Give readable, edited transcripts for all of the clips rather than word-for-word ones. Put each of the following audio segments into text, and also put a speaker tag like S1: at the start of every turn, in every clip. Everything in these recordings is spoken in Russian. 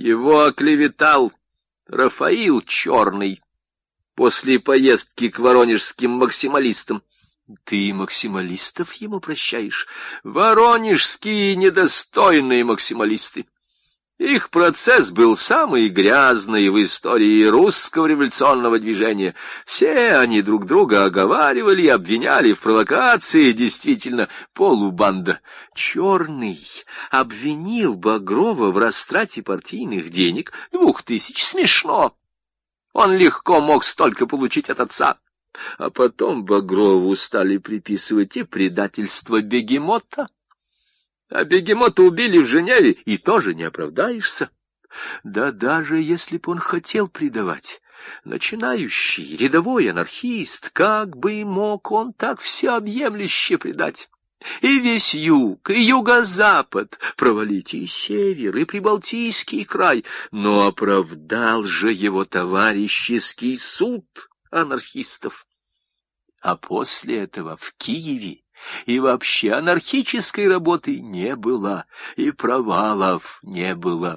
S1: Его оклеветал Рафаил Черный после поездки к воронежским максималистам. Ты максималистов ему прощаешь? Воронежские недостойные максималисты. Их процесс был самый грязный в истории русского революционного движения. Все они друг друга оговаривали и обвиняли в провокации, действительно, полубанда. Черный обвинил Багрова в растрате партийных денег 2000, смешно. Он легко мог столько получить от отца. А потом Багрову стали приписывать и предательство Бегемота. А Бегемота убили в Женеве, и тоже не оправдаешься. Да даже если б он хотел предавать, начинающий рядовой анархист, как бы мог он так всеобъемлюще предать? И весь юг, и юго-запад, провалить и север, и Прибалтийский край, но оправдал же его товарищеский суд анархистов. А после этого в Киеве и вообще анархической работы не было, и провалов не было.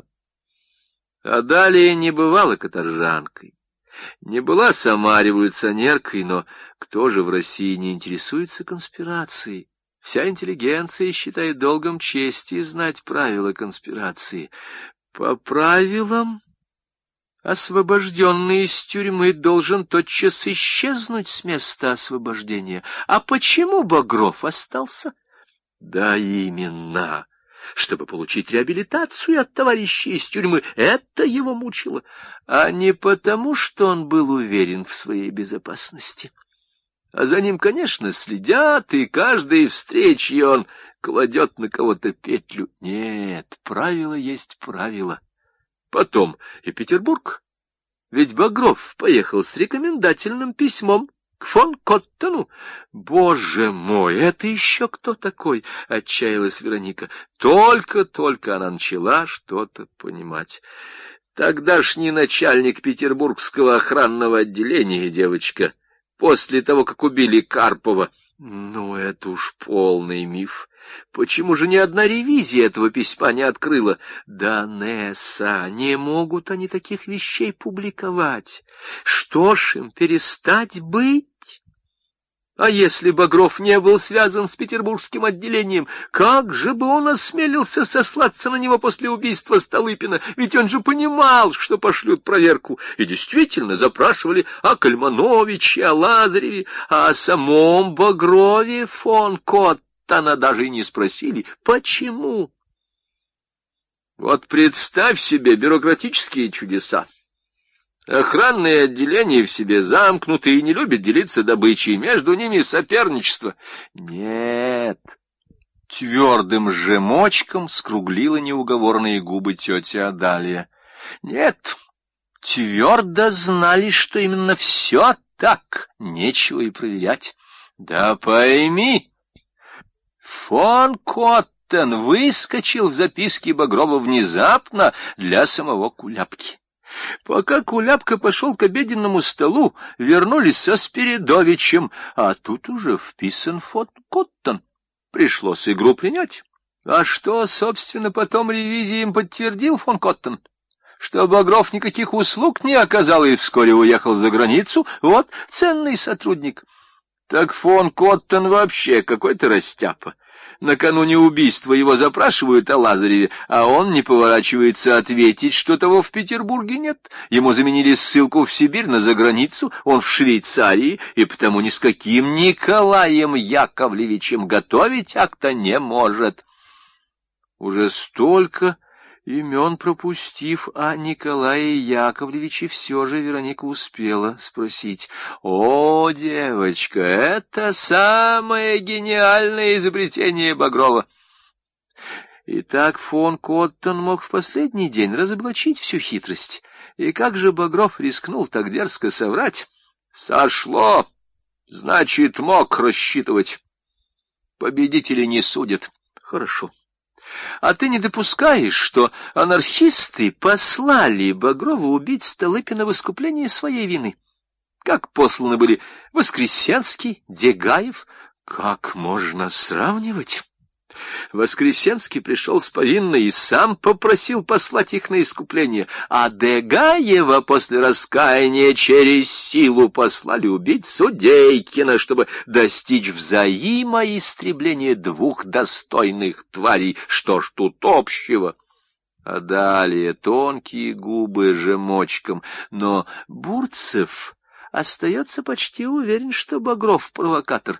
S1: А далее не бывала каторжанкой, не была сама революционеркой, но кто же в России не интересуется конспирацией? Вся интеллигенция считает долгом чести знать правила конспирации. По правилам освобожденный из тюрьмы должен тотчас исчезнуть с места освобождения. А почему Багров остался? Да именно, чтобы получить реабилитацию от товарищей из тюрьмы. Это его мучило, а не потому, что он был уверен в своей безопасности. А за ним, конечно, следят, и каждой встрече он кладет на кого-то петлю. Нет, правило есть правило. Потом и Петербург. Ведь Багров поехал с рекомендательным письмом к фон Коттену. Боже мой, это еще кто такой? Отчаялась Вероника. Только-только она начала что-то понимать. Тогдашний начальник петербургского охранного отделения, девочка, после того, как убили Карпова. Ну, это уж полный миф. Почему же ни одна ревизия этого письма не открыла? Да, Несса, не могут они таких вещей публиковать. Что ж им, перестать быть? А если Багров не был связан с петербургским отделением, как же бы он осмелился сослаться на него после убийства Столыпина? Ведь он же понимал, что пошлют проверку. И действительно запрашивали о Кальмановиче, о Лазареве, а о самом Багрове фон Коттена даже и не спросили. Почему? Вот представь себе бюрократические чудеса. Охранные отделения в себе замкнуты и не любят делиться добычей, между ними соперничество. Нет, твердым жемочком скруглила неуговорные губы тетя Адалия. Нет, твердо знали, что именно все так, нечего и проверять. Да пойми, фон Коттен выскочил в записке Багрова внезапно для самого Куляпки. Пока Куляпка пошел к обеденному столу, вернулись со Спиридовичем, а тут уже вписан фон Коттен. Пришлось игру принять. А что, собственно, потом ревизией подтвердил фон Коттен? Что Багров никаких услуг не оказал и вскоре уехал за границу? Вот ценный сотрудник. Так фон Коттен вообще какой-то растяпа. Накануне убийства его запрашивают о Лазареве, а он не поворачивается ответить, что того в Петербурге нет. Ему заменили ссылку в Сибирь на заграницу, он в Швейцарии, и потому ни с каким Николаем Яковлевичем готовить акта не может. Уже столько имен пропустив, а Николае Яковлевиче все же Вероника успела спросить. «О, девочка, это самое гениальное изобретение Багрова!» Итак, фон Коттен мог в последний день разоблачить всю хитрость. И как же Багров рискнул так дерзко соврать? «Сошло! Значит, мог рассчитывать. Победители не судят. Хорошо. А ты не допускаешь, что анархисты послали Багрова убить Столыпина в искупление своей вины? Как посланы были Воскресенский, Дегаев? Как можно сравнивать? Воскресенский пришел с повинной и сам попросил послать их на искупление, а Дегаева после раскаяния через силу послали убить Судейкина, чтобы достичь взаимоистребления двух достойных тварей. Что ж тут общего? А далее тонкие губы жемочком, но Бурцев остается почти уверен, что Багров провокатор.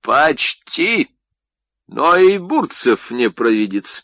S1: Почти! Но и Бурцев не провидец.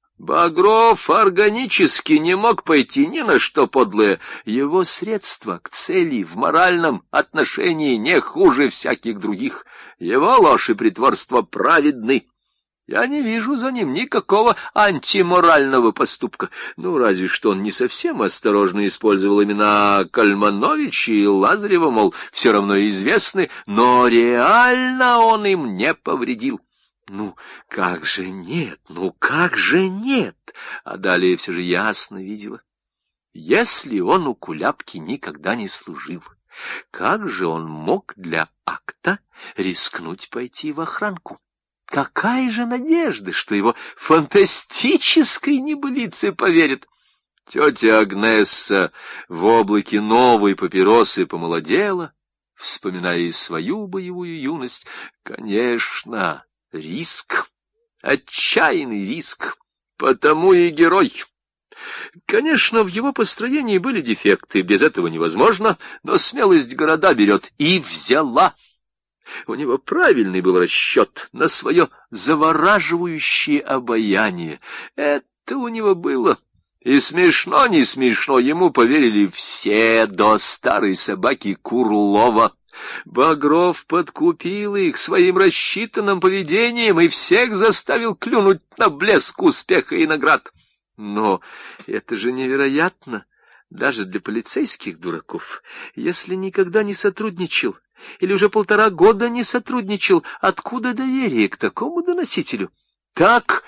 S1: Багров органически не мог пойти ни на что подлое. Его средства к цели в моральном отношении не хуже всяких других. Его ложь и притворство праведны. Я не вижу за ним никакого антиморального поступка. Ну, разве что он не совсем осторожно использовал имена Кальмановича и Лазарева, мол, все равно известны, но реально он им не повредил. Ну, как же нет, ну, как же нет? А далее все же ясно видела. Если он у Куляпки никогда не служил, как же он мог для акта рискнуть пойти в охранку? Какая же надежда, что его фантастической небылице поверят? Тетя Агнесса в облаке новой папиросы помолодела, вспоминая и свою боевую юность. Конечно, риск, отчаянный риск, потому и герой. Конечно, в его построении были дефекты, без этого невозможно, но смелость города берет, и взяла. У него правильный был расчет на свое завораживающее обаяние. Это у него было. И смешно, не смешно, ему поверили все, до старой собаки Курлова. Багров подкупил их своим рассчитанным поведением и всех заставил клюнуть на блеск успеха и наград. Но это же невероятно, даже для полицейских дураков. Если никогда не сотрудничал или уже 1,5 года не сотрудничал, откуда доверие к такому доносителю? Так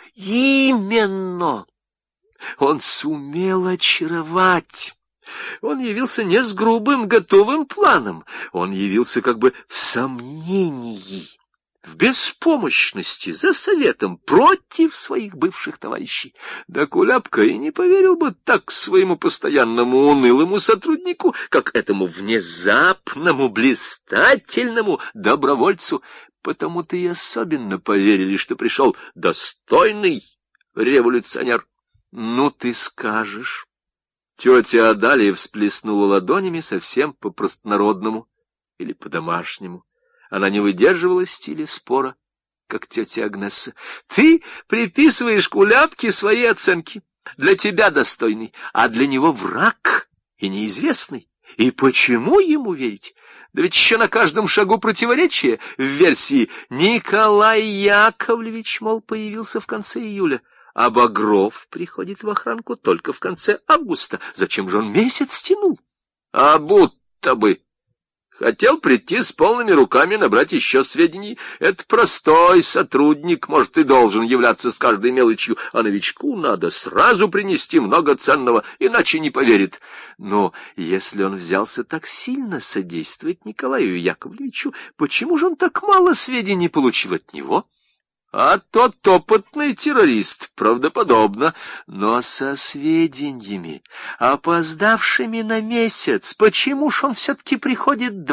S1: именно! Он сумел очаровать. Он явился не с грубым, готовым планом. Он явился как бы в сомнении, в беспомощности, за советом, против своих бывших товарищей. Да Куляпка и не поверил бы так своему постоянному унылому сотруднику, как этому внезапному, блистательному добровольцу. Потому-то и особенно поверили, что пришел достойный революционер. Ну, ты скажешь. Тетя Адалия всплеснула ладонями совсем по-простонародному или по-домашнему. Она не выдерживала стиля спора, как тетя Агнесса. Ты приписываешь Куляпке свои оценки. Для тебя достойный, а для него враг и неизвестный. И почему ему верить? Да ведь еще на каждом шагу противоречие в версии «Николай Яковлевич, мол, появился в конце июля». А Багров приходит в охранку только в конце августа. Зачем же он месяц тянул? А будто бы хотел прийти с полными руками, набрать еще сведений. Это простой сотрудник, может, и должен являться с каждой мелочью, а новичку надо сразу принести много ценного, иначе не поверит. Но если он взялся так сильно содействовать Николаю Яковлевичу, почему же он так мало сведений получил от него? А тот опытный террорист, правдоподобно, но со сведениями, опоздавшими на месяц. Почему ж он все-таки приходит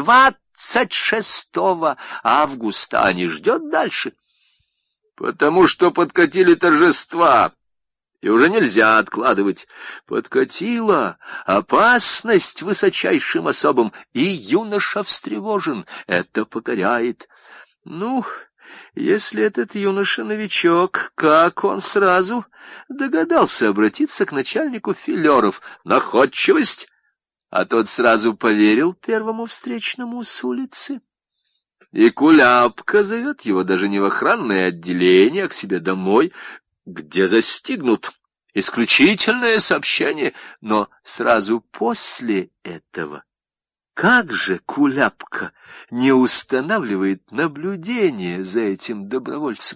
S1: 26 августа, а не ждет дальше? Потому что подкатили торжества, и уже нельзя откладывать. Подкатила опасность высочайшим особам, и юноша встревожен. Это покоряет. Ну... Если этот юноша-новичок, как он сразу догадался обратиться к начальнику филеров? Находчивость? А тот сразу поверил первому встречному с улицы. И Куляпка зовет его даже не в охранное отделение, а к себе домой, где застигнут. Исключительное сообщение, но сразу после этого... Как же Куляпка не устанавливает наблюдение за этим добровольцем?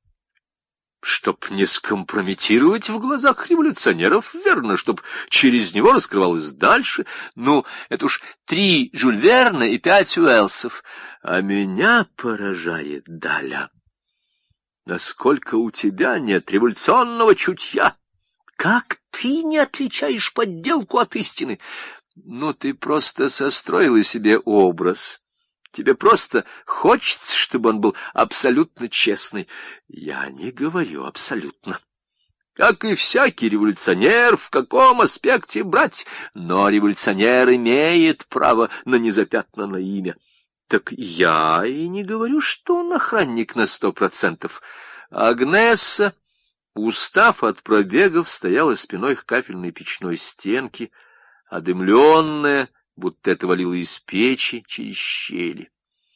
S1: Чтоб не скомпрометировать в глазах революционеров, верно, чтоб через него раскрывалось дальше. Ну, это уж 3 Жюль Верна и 5 Уэлсов. А меня поражает Даля. насколько у тебя нет революционного чутья. Как ты не отличаешь подделку от истины? Ну, ты просто состроила себе образ. Тебе просто хочется, чтобы он был абсолютно честный. Я не говорю абсолютно. Как и всякий революционер, в каком аспекте брать, но революционер имеет право на незапятнанное имя. Так я и не говорю, что он охранник на 100%. Агнесса, устав от пробегов, стояла спиной к кафельной печной стенке, одымленная, будто это валило из печи через щели.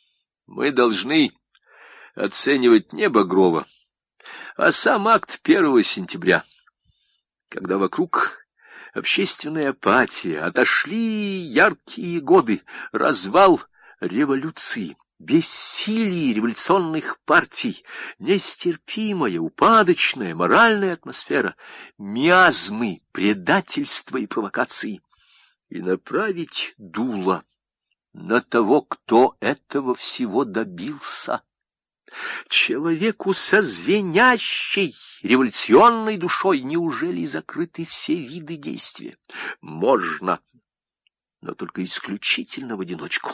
S1: Мы должны оценивать не Багрова, а сам акт 1 сентября, когда вокруг общественная апатия, отошли яркие годы, развал революции, бессилие революционных партий, нестерпимая, упадочная моральная атмосфера, миазмы, предательства и провокации, и направить дуло на того, кто этого всего добился. Человеку со звенящей революционной душой неужели закрыты все виды действия? Можно, но только исключительно в одиночку.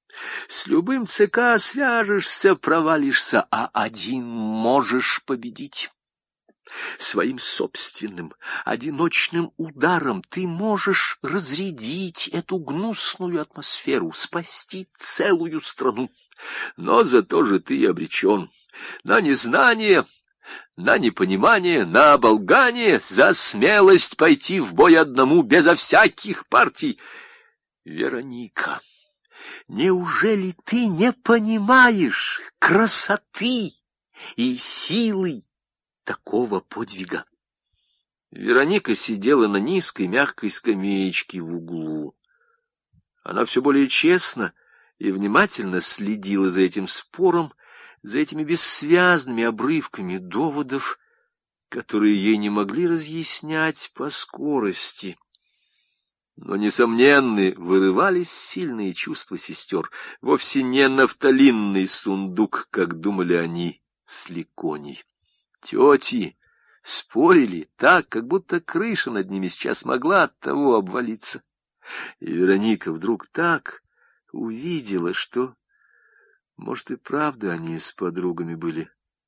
S1: С любым ЦК свяжешься, провалишься, а один можешь победить. Своим собственным, одиночным ударом ты можешь разрядить эту гнусную атмосферу, спасти целую страну. Но зато же ты обречен на незнание, на непонимание, на оболгание, за смелость пойти в бой одному, безо всяких партий. Вероника, неужели ты не понимаешь красоты и силы такого подвига? Вероника сидела на низкой мягкой скамеечке в углу. Она все более честно и внимательно следила за этим спором, за этими бессвязными обрывками доводов, которые ей не могли разъяснять по скорости. Но, несомненно, вырывались сильные чувства сестер, вовсе не нафталинный сундук, как думали они с Ликоней. Тети спорили так, как будто крыша над ними сейчас могла от того обвалиться. И Вероника вдруг так увидела, что, может, и правда они с подругами были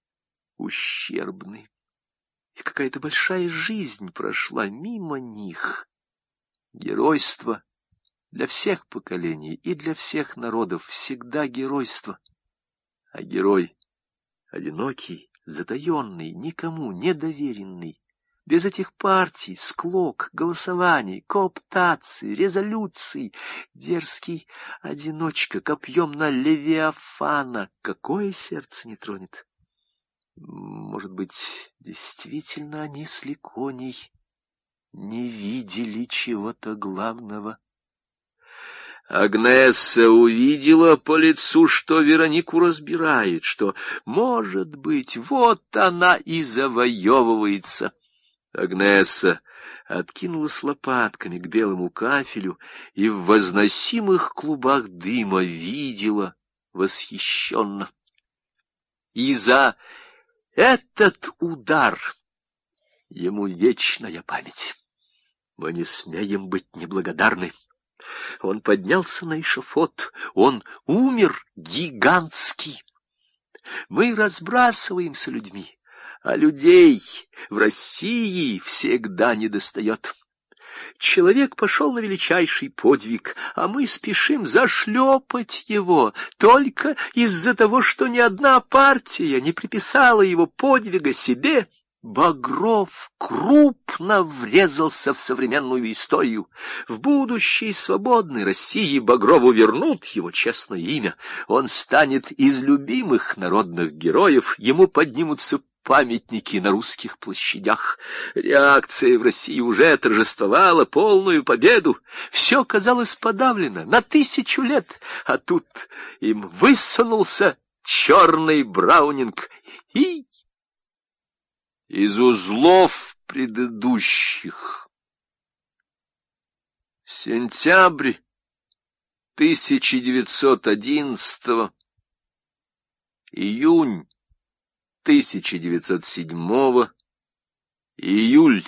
S1: ущербны. И какая-то большая жизнь прошла мимо них. Геройство для всех поколений и для всех народов всегда геройство. А герой одинокий, затаенный, никому не доверенный, без этих партий, склок, голосований, кооптаций, резолюций, дерзкий одиночка, копьем на Левиафана, какое сердце не тронет? Может быть, действительно они с Ликоней не видели чего-то главного? Агнесса увидела по лицу, что Веронику разбирает, что, может быть, вот она и завоевывается. Агнесса откинулась лопатками к белому кафелю и в возносимых клубах дыма видела восхищенно. И за этот удар ему вечная память. Мы не смеем быть неблагодарны. Он поднялся на эшафот, он умер гигантский. Мы разбрасываемся людьми, а людей в России всегда недостает. Человек пошел на величайший подвиг, а мы спешим зашлепать его только из-за того, что ни одна партия не приписала его подвига себе. Багров крупно врезался в современную историю. В будущей свободной России Багрову вернут его честное имя. Он станет из любимых народных героев, ему поднимутся памятники на русских площадях. Реакция в России уже торжествовала полную победу. Все казалось подавлено на 1000 лет, а тут им высунулся черный браунинг и... Из узлов предыдущих. Сентябрь 1911, июнь 1907, июль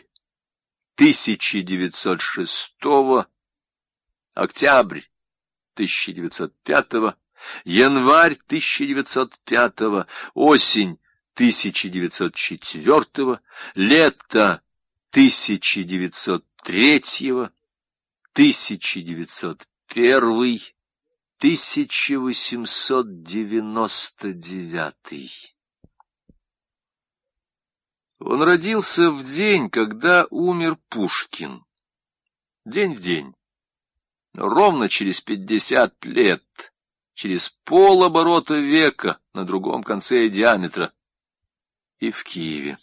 S1: 1906, октябрь 1905, январь 1905, осень 1904, лето 1903, 1901, 1899. Он родился в день, когда умер Пушкин. День в день. Но ровно через 50 лет, через полоборота века на другом конце диаметра, и в Киеве.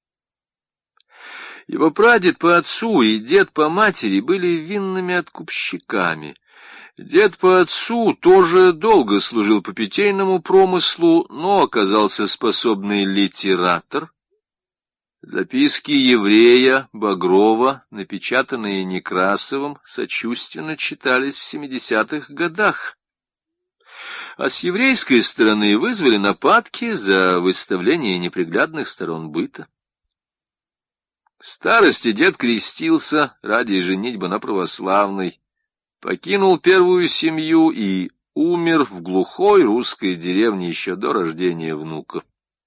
S1: Его прадед по отцу и дед по матери были винными откупщиками. Дед по отцу тоже долго служил по питейному промыслу, но оказался способный литератор. Записки еврея Багрова, напечатанные Некрасовым, сочувственно читались в 70-х годах. А с еврейской стороны вызвали нападки за выставление неприглядных сторон быта. К старости дед крестился ради женитьбы на православной, покинул первую семью и умер в глухой русской деревне еще до рождения внука.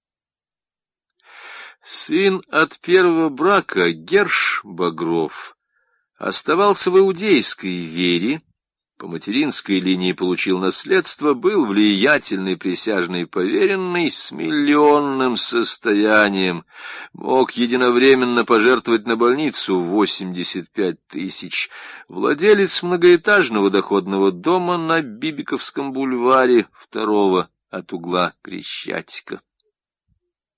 S1: Сын от первого брака, Герш Багров, оставался в иудейской вере, по материнской линии получил наследство, был влиятельный присяжный поверенный с миллионным состоянием, мог единовременно пожертвовать на больницу 85 тысяч, владелец многоэтажного доходного дома на Бибиковском бульваре, второго от угла Крещатика.